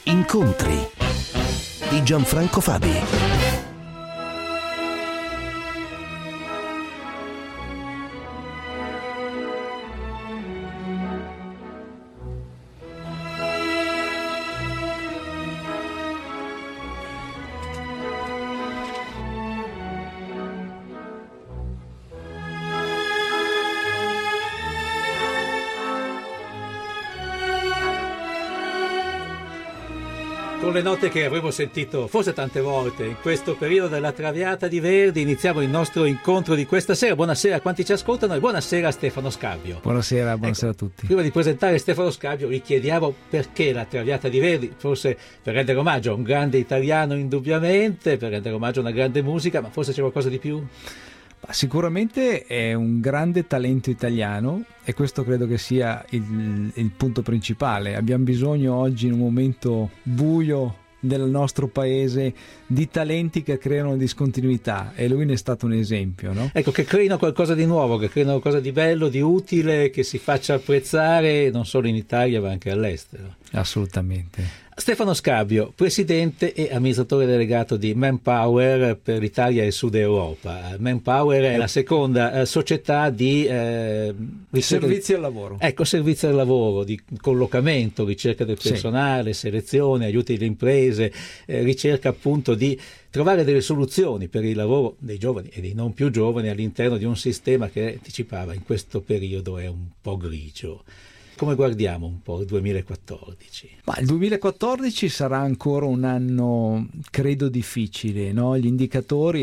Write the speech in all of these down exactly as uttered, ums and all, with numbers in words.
Incontri di Gianfranco Fabi. Con le note che avremo sentito forse tante volte in questo periodo della Traviata di Verdi, iniziamo il nostro incontro di questa sera. Buonasera a quanti ci ascoltano e buonasera a Stefano Scabio. Buonasera, buonasera ecco, a tutti. Prima di presentare Stefano Scabio vi chiediamo perché la Traviata di Verdi, forse per rendere omaggio a un grande italiano indubbiamente, per rendere omaggio a una grande musica, ma forse c'è qualcosa di più? Sicuramente è un grande talento italiano e questo credo che sia il, il punto principale. Abbiamo bisogno oggi, in un momento buio del nostro paese, di talenti che creano discontinuità e lui ne è stato un esempio, no? Ecco, che creino qualcosa di nuovo, che creino qualcosa di bello, di utile, che si faccia apprezzare non solo in Italia ma anche all'estero. Assolutamente. Stefano Scabio, presidente e amministratore delegato di Manpower per l'Italia e il Sud Europa. Manpower è la seconda eh, società di eh, servizi al lavoro. Ecco, servizi al lavoro, di collocamento, ricerca del personale, sì. Selezione, aiuti alle imprese, eh, ricerca appunto di trovare delle soluzioni per il lavoro dei giovani e dei non più giovani all'interno di un sistema che, anticipava, in questo periodo è un po' grigio. Come guardiamo un po' il duemilaquattordici? Ma il duemilaquattordici sarà ancora un anno, credo, difficile, no? Gli indicatori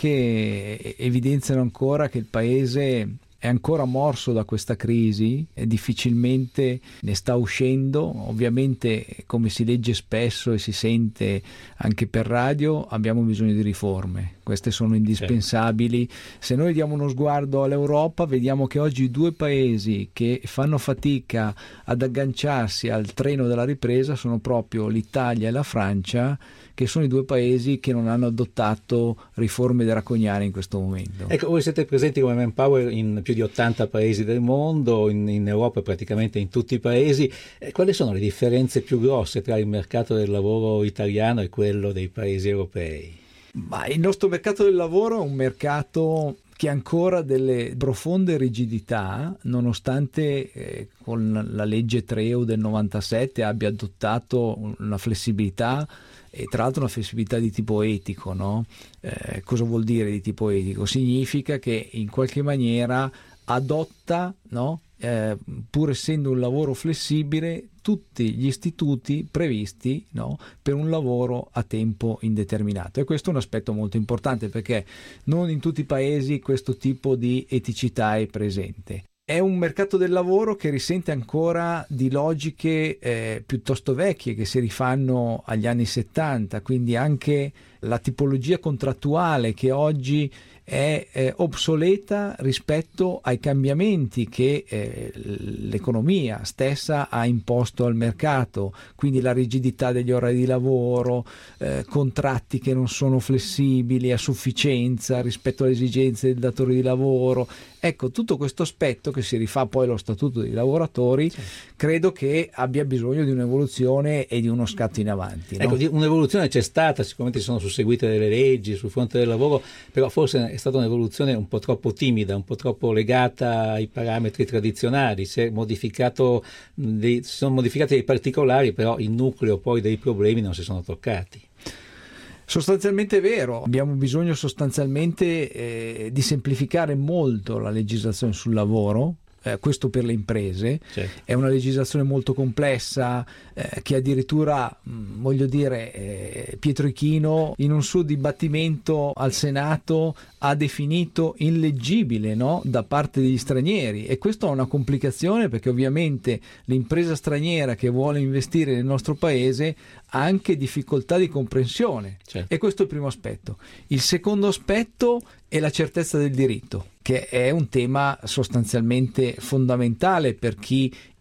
anche evidenziano ancora che il Paese è ancora morso da questa crisi e difficilmente ne sta uscendo. Ovviamente, come si legge spesso e si sente anche per radio, abbiamo bisogno di riforme. Queste sono indispensabili. Se noi diamo uno sguardo all'Europa, vediamo che oggi i due paesi che fanno fatica ad agganciarsi al treno della ripresa sono proprio l'Italia e la Francia, che sono i due paesi che non hanno adottato riforme draconiane in questo momento. Ecco, voi siete presenti come Manpower in più di ottanta paesi del mondo, in, in Europa praticamente in tutti i paesi. Eh, quali sono le differenze più grosse tra il mercato del lavoro italiano e quello dei paesi europei? Ma il nostro mercato del lavoro è un mercato che ha ancora delle profonde rigidità, nonostante eh, con la legge tre E U del novantasette abbia adottato una flessibilità, e tra l'altro una flessibilità di tipo etico, no? Eh, cosa vuol dire di tipo etico? Significa che in qualche maniera adotta, no? Eh, pur essendo un lavoro flessibile, tutti gli istituti previsti, no? Per un lavoro a tempo indeterminato, e questo è un aspetto molto importante perché non in tutti i paesi questo tipo di eticità è presente. È un mercato del lavoro che risente ancora di logiche eh, piuttosto vecchie che si rifanno agli anni settanta, quindi anche la tipologia contrattuale che oggi è eh, obsoleta rispetto ai cambiamenti che eh, l'economia stessa ha imposto al mercato, quindi la rigidità degli orari di lavoro, eh, contratti che non sono flessibili a sufficienza rispetto alle esigenze del datore di lavoro. Ecco, tutto questo aspetto che si rifà poi allo statuto dei lavoratori, sì. Credo che abbia bisogno di un'evoluzione e di uno scatto in avanti, no? Ecco, un'evoluzione c'è stata, sicuramente si sono susseguite delle leggi sul fronte del lavoro, però forse è stata un'evoluzione un po' troppo timida, un po' troppo legata ai parametri tradizionali. Si è modificato dei, si sono modificati dei particolari, però il nucleo poi dei problemi non si sono toccati. Sostanzialmente è vero, abbiamo bisogno sostanzialmente eh, di semplificare molto la legislazione sul lavoro. Eh, questo per le imprese, certo. È una legislazione molto complessa eh, che addirittura, mh, voglio dire, eh, Pietro Ichino in un suo dibattimento al Senato ha definito illeggibile, no? Da parte degli stranieri, e questo ha una complicazione perché ovviamente l'impresa straniera che vuole investire nel nostro paese ha anche difficoltà di comprensione, certo. E questo è il primo aspetto. Il secondo aspetto è la certezza del diritto, che è un tema sostanzialmente fondamentale per chi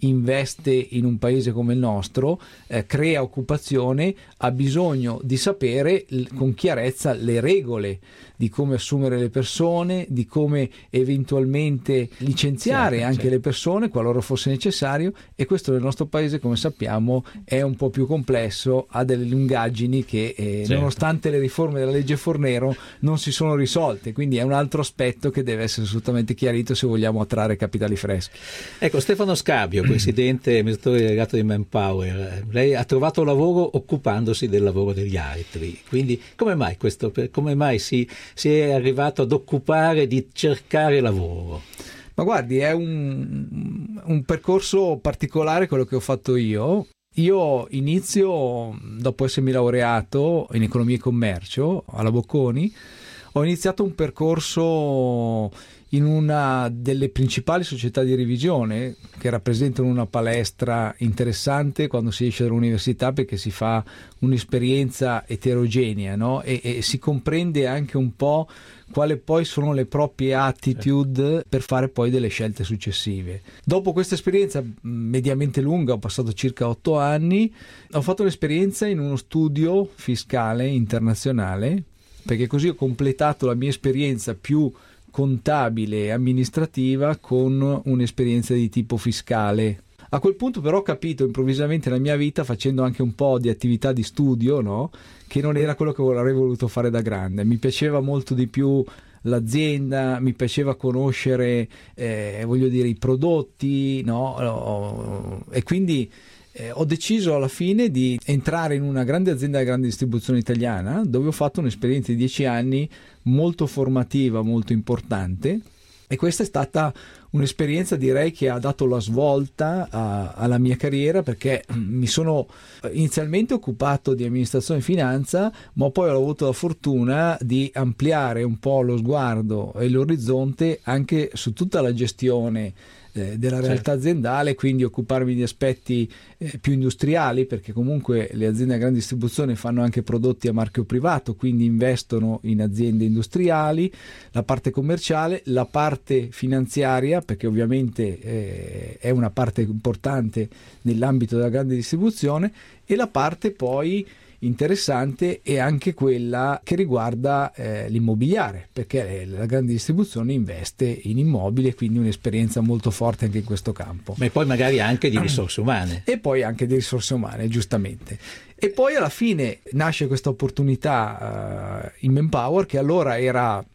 investe in un paese come il nostro, eh, crea occupazione, ha bisogno di sapere l- con chiarezza le regole di come assumere le persone, di come eventualmente licenziare certo, anche certo. le persone qualora fosse necessario, e questo nel nostro paese, come sappiamo, è un po' più complesso, ha delle lungaggini che eh, Certo. nonostante le riforme della legge Fornero non si sono risolte, quindi è un altro aspetto che deve essere assolutamente chiarito se vogliamo attrarre capitali freschi. Ecco, Stefano Scabio, presidente e amministratore delegato di Manpower, lei ha trovato lavoro occupandosi del lavoro degli altri, quindi come mai questo, come mai si, si è arrivato ad occupare di cercare lavoro? Ma guardi, è un, un percorso particolare quello che ho fatto io. Io inizio, dopo essermi laureato in economia e commercio alla Bocconi, ho iniziato un percorso in una delle principali società di revisione che rappresentano una palestra interessante quando si esce dall'università, perché si fa un'esperienza eterogenea, no? e, e si comprende anche un po' quali poi sono le proprie attitude per fare poi delle scelte successive. Dopo questa esperienza mediamente lunga, ho passato circa otto anni, ho fatto un'esperienza in uno studio fiscale internazionale, perché così ho completato la mia esperienza più contabile e amministrativa con un'esperienza di tipo fiscale. A quel punto però ho capito improvvisamente nella mia vita, facendo anche un po' di attività di studio, no? che non era quello che avrei voluto fare da grande. Mi piaceva molto di più l'azienda, mi piaceva conoscere eh, voglio dire i prodotti, no? E quindi Eh, ho deciso alla fine di entrare in una grande azienda di grande distribuzione italiana, dove ho fatto un'esperienza di dieci anni molto formativa, molto importante, e questa è stata un'esperienza, direi, che ha dato la svolta a, alla mia carriera, perché mi sono inizialmente occupato di amministrazione e finanza, ma poi ho avuto la fortuna di ampliare un po' lo sguardo e l'orizzonte anche su tutta la gestione della realtà certo. aziendale, quindi occuparmi di aspetti eh, più industriali, perché comunque le aziende a grande distribuzione fanno anche prodotti a marchio privato, quindi investono in aziende industriali, la parte commerciale, la parte finanziaria, perché ovviamente eh, è una parte importante nell'ambito della grande distribuzione, e la parte poi interessante è anche quella che riguarda eh, l'immobiliare, perché la grande distribuzione investe in immobili, quindi un'esperienza molto forte anche in questo campo. Ma poi magari anche di risorse umane. E poi anche di risorse umane, giustamente. E poi alla fine nasce questa opportunità uh, in Manpower, che allora era,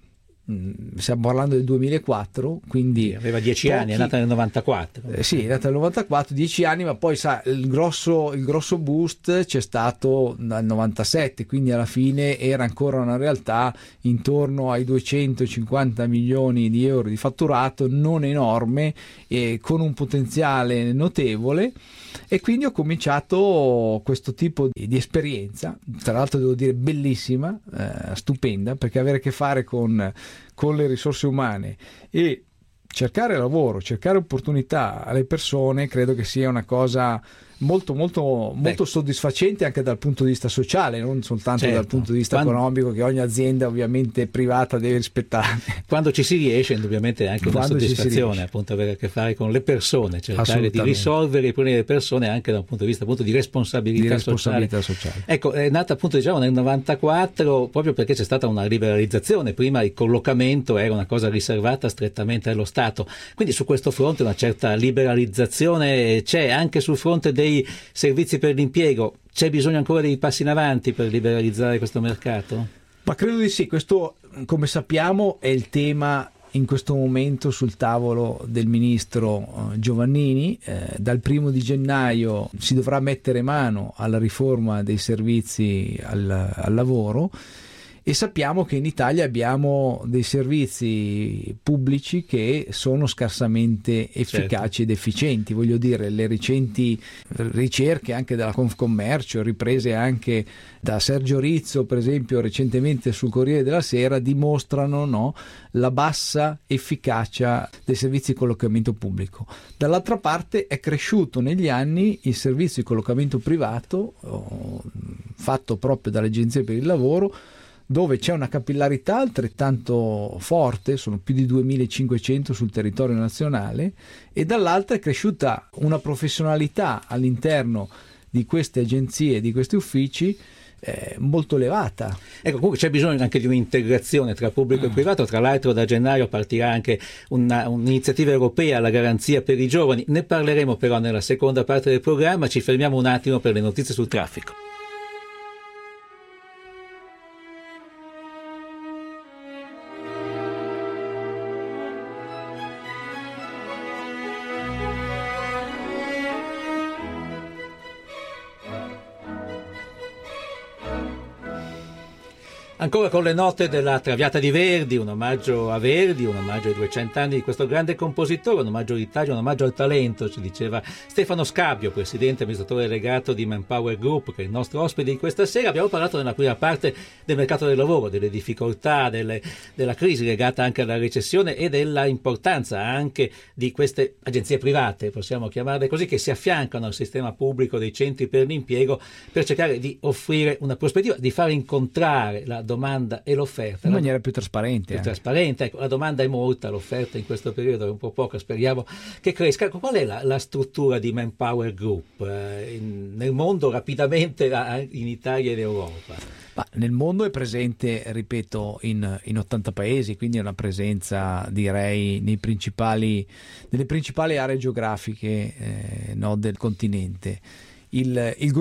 stiamo parlando del duemilaquattro, quindi sì, aveva dieci pochi, anni, è nata nel novantaquattro. Eh, sì, è nata nel novantaquattro, dieci anni, ma poi sa, il grosso, il grosso boost c'è stato dal novantasette, quindi alla fine era ancora una realtà intorno ai duecentocinquanta milioni di euro di fatturato, non enorme, e con un potenziale notevole. E quindi ho cominciato questo tipo di, di esperienza, tra l'altro devo dire bellissima, eh, stupenda, perché avere a che fare con, con le risorse umane e cercare lavoro, cercare opportunità alle persone, credo che sia una cosa molto molto molto soddisfacente anche dal punto di vista sociale, non soltanto certo. dal punto di vista Quando, economico, che ogni azienda ovviamente privata deve rispettare. Quando ci si riesce, indubbiamente è anche una Quando soddisfazione, appunto, avere a che fare con le persone, cercare di risolvere i problemi delle persone anche da un punto di vista appunto di responsabilità, di responsabilità sociale. sociale. Ecco, è nata appunto diciamo nel novantaquattro proprio perché c'è stata una liberalizzazione. Prima il collocamento era una cosa riservata strettamente allo Stato, quindi su questo fronte una certa liberalizzazione c'è. Anche sul fronte dei servizi per l'impiego c'è bisogno ancora di passi in avanti per liberalizzare questo mercato? Ma credo di sì. Questo, come sappiamo, è il tema in questo momento sul tavolo del ministro Giovannini. Eh, dal primo di gennaio si dovrà mettere mano alla riforma dei servizi al, al lavoro, e sappiamo che in Italia abbiamo dei servizi pubblici che sono scarsamente efficaci certo. ed efficienti. Voglio dire, le recenti ricerche anche della Confcommercio, riprese anche da Sergio Rizzo, per esempio, recentemente sul Corriere della Sera, dimostrano no, la bassa efficacia dei servizi di collocamento pubblico. Dall'altra parte è cresciuto negli anni il servizio di collocamento privato, oh, fatto proprio dalle agenzie per il lavoro, dove c'è una capillarità altrettanto forte, sono più di duemilacinquecento sul territorio nazionale, e dall'altra è cresciuta una professionalità all'interno di queste agenzie, di questi uffici, eh, molto elevata. Ecco, comunque c'è bisogno anche di un'integrazione tra pubblico mm. e privato. Tra l'altro da gennaio partirà anche una, un'iniziativa europea, la garanzia per i giovani. Ne parleremo però nella seconda parte del programma. Ci fermiamo un attimo per le notizie sul traffico. Ancora con le note della Traviata di Verdi, un omaggio a Verdi, un omaggio ai duecento anni di questo grande compositore, un omaggio all'Italia, un omaggio al talento, ci diceva Stefano Scabbio, presidente e amministratore delegato di Manpower Group, che è il nostro ospite di questa sera. Abbiamo parlato nella prima parte del mercato del lavoro, delle difficoltà, delle, della crisi legata anche alla recessione e della importanza anche di queste agenzie private, possiamo chiamarle così, che si affiancano al sistema pubblico dei centri per l'impiego per cercare di offrire una prospettiva, di far incontrare la domanda e l'offerta in maniera più trasparente. Più trasparente, ecco, la domanda è molta, l'offerta in questo periodo è un po' poca, speriamo che cresca. Ecco, qual è la, la struttura di Manpower Group eh, in, nel mondo, rapidamente in Italia ed Europa? Ma nel mondo è presente, ripeto, in, in ottanta paesi, quindi è una presenza, direi, nei principali, nelle principali aree geografiche eh, no, del continente. Il, il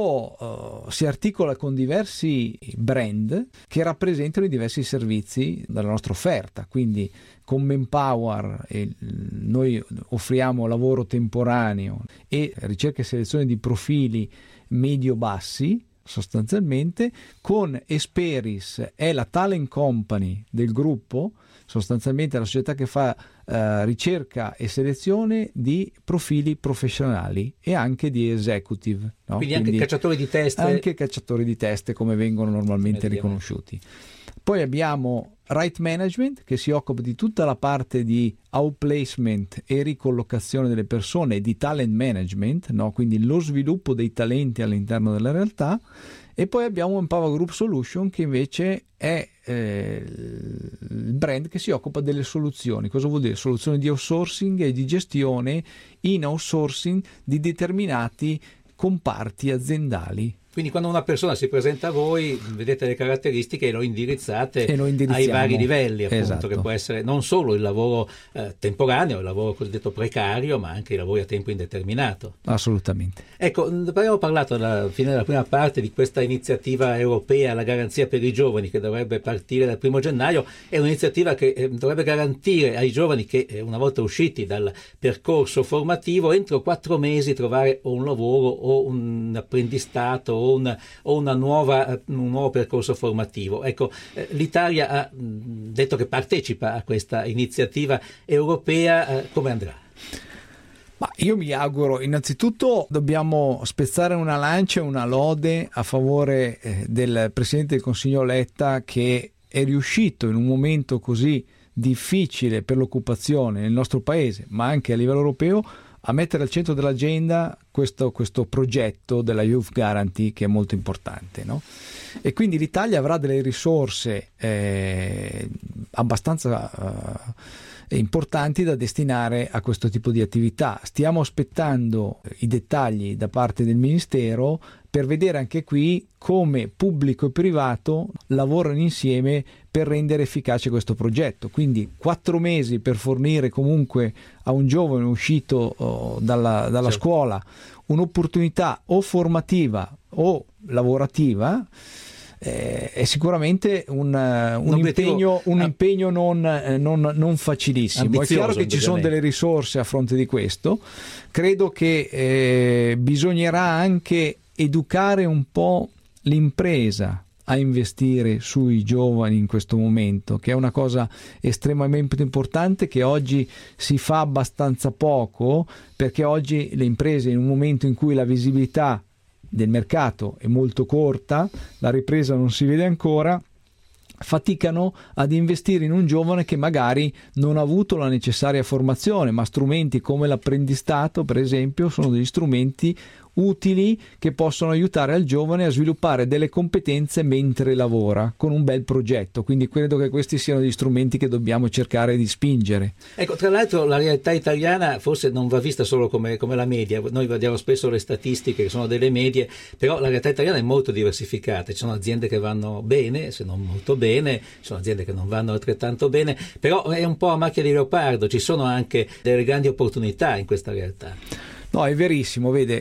gruppo uh, si articola con diversi brand che rappresentano i diversi servizi della nostra offerta, quindi con Manpower eh, noi offriamo lavoro temporaneo e ricerca e selezione di profili medio-bassi sostanzialmente. Con Esperis è la talent company del gruppo, sostanzialmente la società che fa uh, ricerca e selezione di profili professionali e anche di executive, no? Quindi, Quindi anche cacciatori di teste, anche cacciatori di teste come vengono normalmente riconosciuti. Poi abbiamo Right Management, che si occupa di tutta la parte di outplacement e ricollocazione delle persone e di talent management, no? Quindi lo sviluppo dei talenti all'interno della realtà. E poi abbiamo Manpower Group Solution, che invece è eh, il brand che si occupa delle soluzioni. Cosa vuol dire? Soluzioni di outsourcing e di gestione in outsourcing di determinati comparti aziendali. Quindi quando una persona si presenta a voi, vedete le caratteristiche e lo indirizzate e lo ai vari livelli, appunto, esatto. Che può essere non solo il lavoro eh, temporaneo, il lavoro cosiddetto precario, ma anche i lavori a tempo indeterminato. Assolutamente. Ecco, abbiamo parlato alla fine della prima parte di questa iniziativa europea, la garanzia per i giovani, che dovrebbe partire dal primo gennaio. È un'iniziativa che eh, dovrebbe garantire ai giovani che eh, una volta usciti dal percorso formativo, entro quattro mesi trovare o un lavoro o un apprendistato o Un, o una nuova, un nuovo percorso formativo. Ecco, eh, l'Italia ha mh, detto che partecipa a questa iniziativa europea, eh, come andrà? Ma io mi auguro, innanzitutto dobbiamo spezzare una lancia e una lode a favore eh, del Presidente del Consiglio Letta, che è riuscito in un momento così difficile per l'occupazione nel nostro paese, ma anche a livello europeo, a mettere al centro dell'agenda questo, questo progetto della Youth Guarantee, che è molto importante, no? E quindi l'Italia avrà delle risorse eh, abbastanza eh, importanti da destinare a questo tipo di attività. Stiamo aspettando i dettagli da parte del Ministero per vedere anche qui come pubblico e privato lavorano insieme per rendere efficace questo progetto. Quindi quattro mesi per fornire comunque a un giovane uscito oh, dalla, dalla certo. scuola un'opportunità o formativa o lavorativa eh, è sicuramente un, un, un impegno, un impegno non, non, non facilissimo. È chiaro che ci sono delle risorse a fronte di questo. Credo che eh, bisognerà anche educare un po' l'impresa a investire sui giovani in questo momento, che è una cosa estremamente importante, che oggi si fa abbastanza poco, perché oggi le imprese, in un momento in cui la visibilità del mercato è molto corta, la ripresa non si vede ancora, faticano ad investire in un giovane che magari non ha avuto la necessaria formazione, ma strumenti come l'apprendistato, per esempio, sono degli strumenti utili che possono aiutare al giovane a sviluppare delle competenze mentre lavora con un bel progetto. Quindi credo che questi siano gli strumenti che dobbiamo cercare di spingere. Ecco, tra l'altro la realtà italiana forse non va vista solo come, come la media. Noi vediamo spesso le statistiche che sono delle medie, però la realtà italiana è molto diversificata. Ci sono aziende che vanno bene, se non molto bene, ci sono aziende che non vanno altrettanto bene, però è un po' a macchia di leopardo, ci sono anche delle grandi opportunità in questa realtà. No, è verissimo, vede,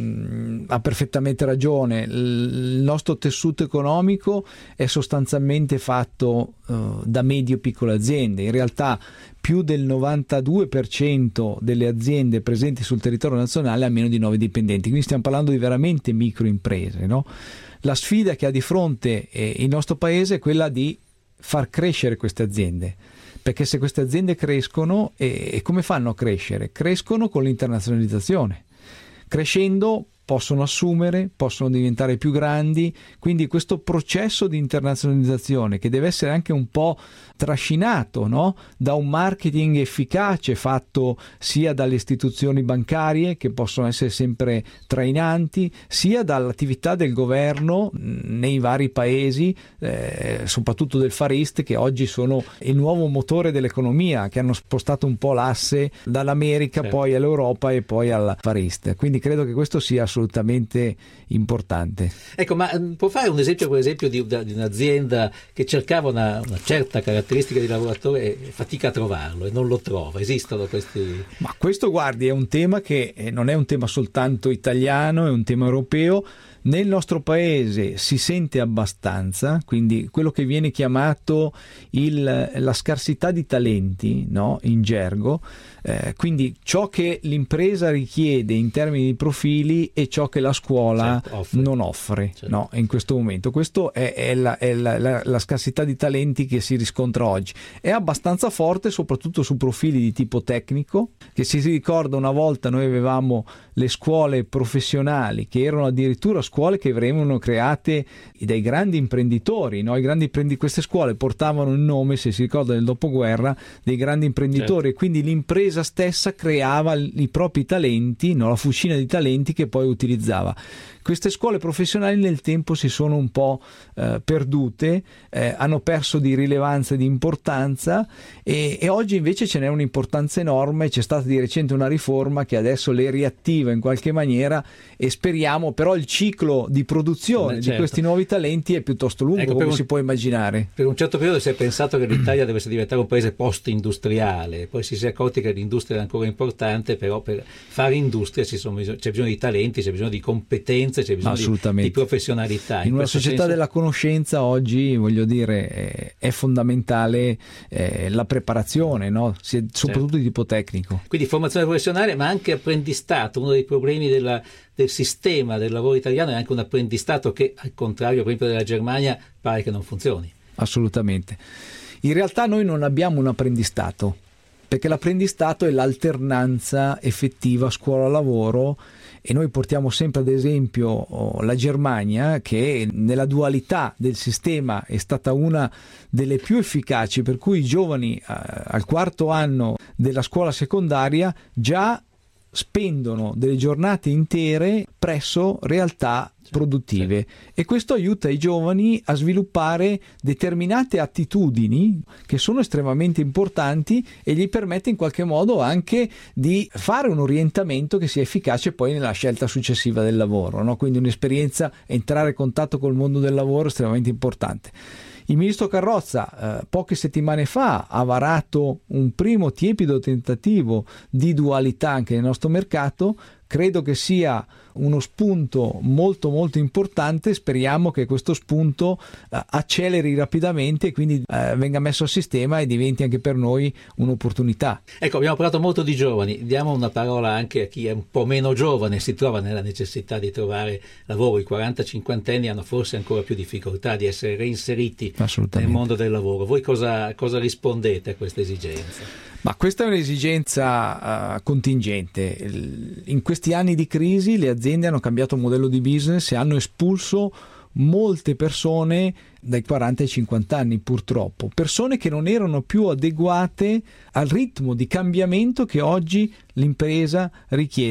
mh, ha perfettamente ragione. Il nostro tessuto economico è sostanzialmente fatto uh, da medie e piccole aziende. In realtà più del novantadue per cento delle aziende presenti sul territorio nazionale ha meno di nove dipendenti, quindi stiamo parlando di veramente microimprese, no? La sfida che ha di fronte eh, il nostro paese è quella di far crescere queste aziende, perché se queste aziende crescono, e, e come fanno a crescere? Crescono con l'internazionalizzazione. Crescendo possono assumere, possono diventare più grandi, quindi questo processo di internazionalizzazione, che deve essere anche un po' trascinato, no? Da un marketing efficace fatto sia dalle istituzioni bancarie, che possono essere sempre trainanti, sia dall'attività del governo nei vari paesi, eh, soprattutto del Far East, che oggi sono il nuovo motore dell'economia, che hanno spostato un po' l'asse dall'America, certo, poi all'Europa e poi al Far East. Quindi credo che questo sia assolutamente importante. Ecco, ma può fare un esempio, per esempio, di, di un'azienda che cercava una, una certa caratteristica di lavoratore e fatica a trovarlo e non lo trova? Esistono questi? Ma questo, guardi, è un tema che non è un tema soltanto italiano, è un tema europeo. Nel nostro paese si sente abbastanza, quindi quello che viene chiamato il, la scarsità di talenti, no? In gergo, eh, quindi ciò che l'impresa richiede in termini di profili e ciò che la scuola, certo, offre. non offre, certo, no? In questo momento. Questo è, è, la, è la, la, la scarsità di talenti che si riscontra oggi. È abbastanza forte soprattutto su profili di tipo tecnico, che si ricorda una volta noi avevamo le scuole professionali che erano addirittura scuole che venivano create dai grandi imprenditori, no? I grandi imprendi- queste scuole portavano il nome, se si ricorda, nel dopoguerra, dei grandi imprenditori, certo, e quindi l'impresa stessa creava i propri talenti, no? La fucina di talenti che poi utilizzava. Queste scuole professionali nel tempo si sono un po' eh, perdute, eh, hanno perso di rilevanza e di importanza, e, e oggi invece ce n'è un'importanza enorme. C'è stata di recente una riforma che adesso le riattiva in qualche maniera, e speriamo, però il ciclo di produzione, certo, di questi nuovi talenti è piuttosto lungo, ecco, come un, si può immaginare. Per un certo periodo si è pensato che l'Italia dovesse diventare un paese post-industriale, poi si è accorti che l'industria è ancora importante, però per fare industria ci sono, c'è bisogno di talenti, c'è bisogno di competenze, c'è bisogno di, di professionalità. In, in una società senso... della conoscenza oggi, voglio dire, è, è fondamentale eh, la preparazione, no? Soprattutto, certo, di tipo tecnico. Quindi formazione professionale, ma anche apprendistato. Uno dei problemi della, del sistema del lavoro italiano è anche un apprendistato che, al contrario per esempio della Germania, pare che non funzioni. Assolutamente. In realtà noi non abbiamo un apprendistato, perché l'apprendistato è l'alternanza effettiva scuola-lavoro. E noi portiamo sempre ad esempio la Germania, che nella dualità del sistema è stata una delle più efficaci, per cui i giovani eh, al quarto anno della scuola secondaria già spendono delle giornate intere presso realtà produttive, e questo aiuta i giovani a sviluppare determinate attitudini che sono estremamente importanti e gli permette in qualche modo anche di fare un orientamento che sia efficace poi nella scelta successiva del lavoro, no? Quindi un'esperienza, entrare in contatto col mondo del lavoro, estremamente importante. Il ministro Carrozza eh, poche settimane fa ha varato un primo tiepido tentativo di dualità anche nel nostro mercato. Credo che sia uno spunto molto molto importante. Speriamo che questo spunto eh, acceleri rapidamente e quindi eh, venga messo a sistema e diventi anche per noi un'opportunità. Ecco, abbiamo parlato molto di giovani, diamo una parola anche a chi è un po' meno giovane, si trova nella necessità di trovare lavoro. I quaranta cinquanta anni hanno forse ancora più difficoltà di essere reinseriti nel mondo del lavoro. Voi cosa, cosa rispondete a questa esigenza? Ma questa è un'esigenza uh, contingente. In questi anni di crisi le aziende hanno cambiato modello di business e hanno espulso molte persone dai quaranta ai cinquanta anni, purtroppo, persone che non erano più adeguate al ritmo di cambiamento che oggi l'impresa richiede.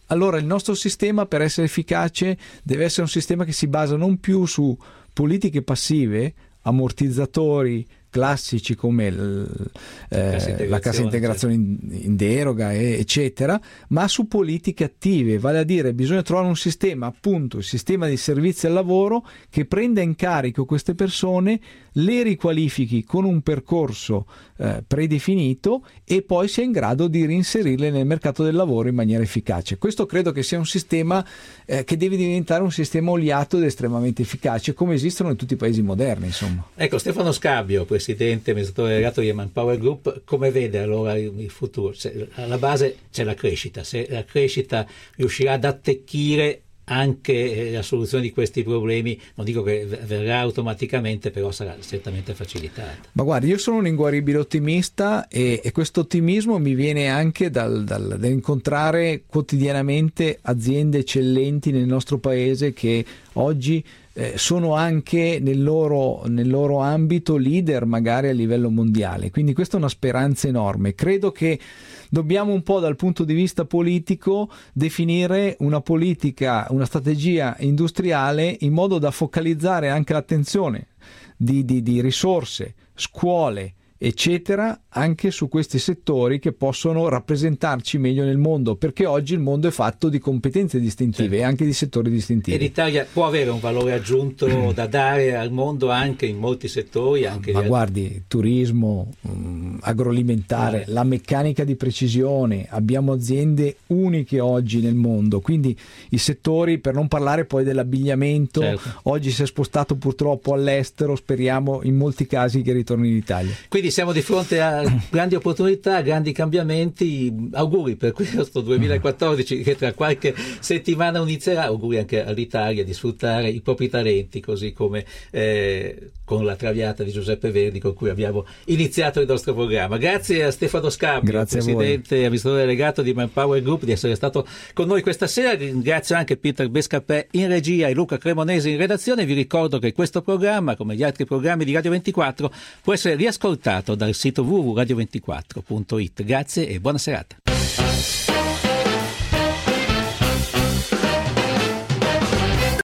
allora il nostro sistema, per essere efficace, deve essere un sistema che si basa non più su politiche passive, ammortizzatori classici come il, eh, la cassa integrazione in, in deroga e, eccetera, ma su politiche attive, vale a dire bisogna trovare un sistema, appunto il sistema di servizi al lavoro, che prenda in carico queste persone, le riqualifichi con un percorso eh, predefinito e poi sia in grado di reinserirle nel mercato del lavoro in maniera efficace. Questo credo che sia un sistema eh, che deve diventare un sistema oliato ed estremamente efficace, come esistono in tutti i paesi moderni, insomma. Ecco, Stefano Scabbio, presidente amministratore delegato di Manpower Group, come vede allora il futuro? Se, alla base c'è la crescita, se la crescita riuscirà ad attecchire anche la soluzione di questi problemi, non dico che verrà automaticamente, però sarà certamente facilitata. Ma guardi, io sono un inguaribile ottimista e, e questo ottimismo mi viene anche dal, dal, dall'incontrare quotidianamente aziende eccellenti nel nostro paese che oggi eh, sono anche nel loro, nel loro ambito leader magari a livello mondiale, quindi questa è una speranza enorme. Credo che dobbiamo un po' dal punto di vista politico definire una politica, una strategia industriale in modo da focalizzare anche l'attenzione di, di, di risorse, scuole, eccetera, anche su questi settori che possono rappresentarci meglio nel mondo, perché oggi il mondo è fatto di competenze distintive, certo, e anche di settori distintivi. E l'Italia può avere un valore aggiunto da dare al mondo anche in molti settori, anche ma di... guardi, turismo, mh, agroalimentare, eh. la meccanica di precisione, abbiamo aziende uniche oggi nel mondo, quindi i settori, per non parlare poi dell'abbigliamento, certo, oggi si è spostato purtroppo all'estero, speriamo in molti casi che ritorni in Italia. Quindi siamo di fronte a grandi opportunità, grandi cambiamenti. Auguri per questo duemilaquattordici che tra qualche settimana inizierà. Auguri anche all'Italia di sfruttare i propri talenti, così come eh, con la Traviata di Giuseppe Verdi con cui abbiamo iniziato il nostro programma. Grazie a Stefano Scabbio, grazie presidente e amministratore delegato di Manpower Group, di essere stato con noi questa sera. Ringrazio anche Peter Bescapè in regia e Luca Cremonesi in redazione. Vi ricordo che questo programma, come gli altri programmi di Radio ventiquattro, può essere riascoltato dal sito w w w punto radio ventiquattro punto it. Grazie e buona serata.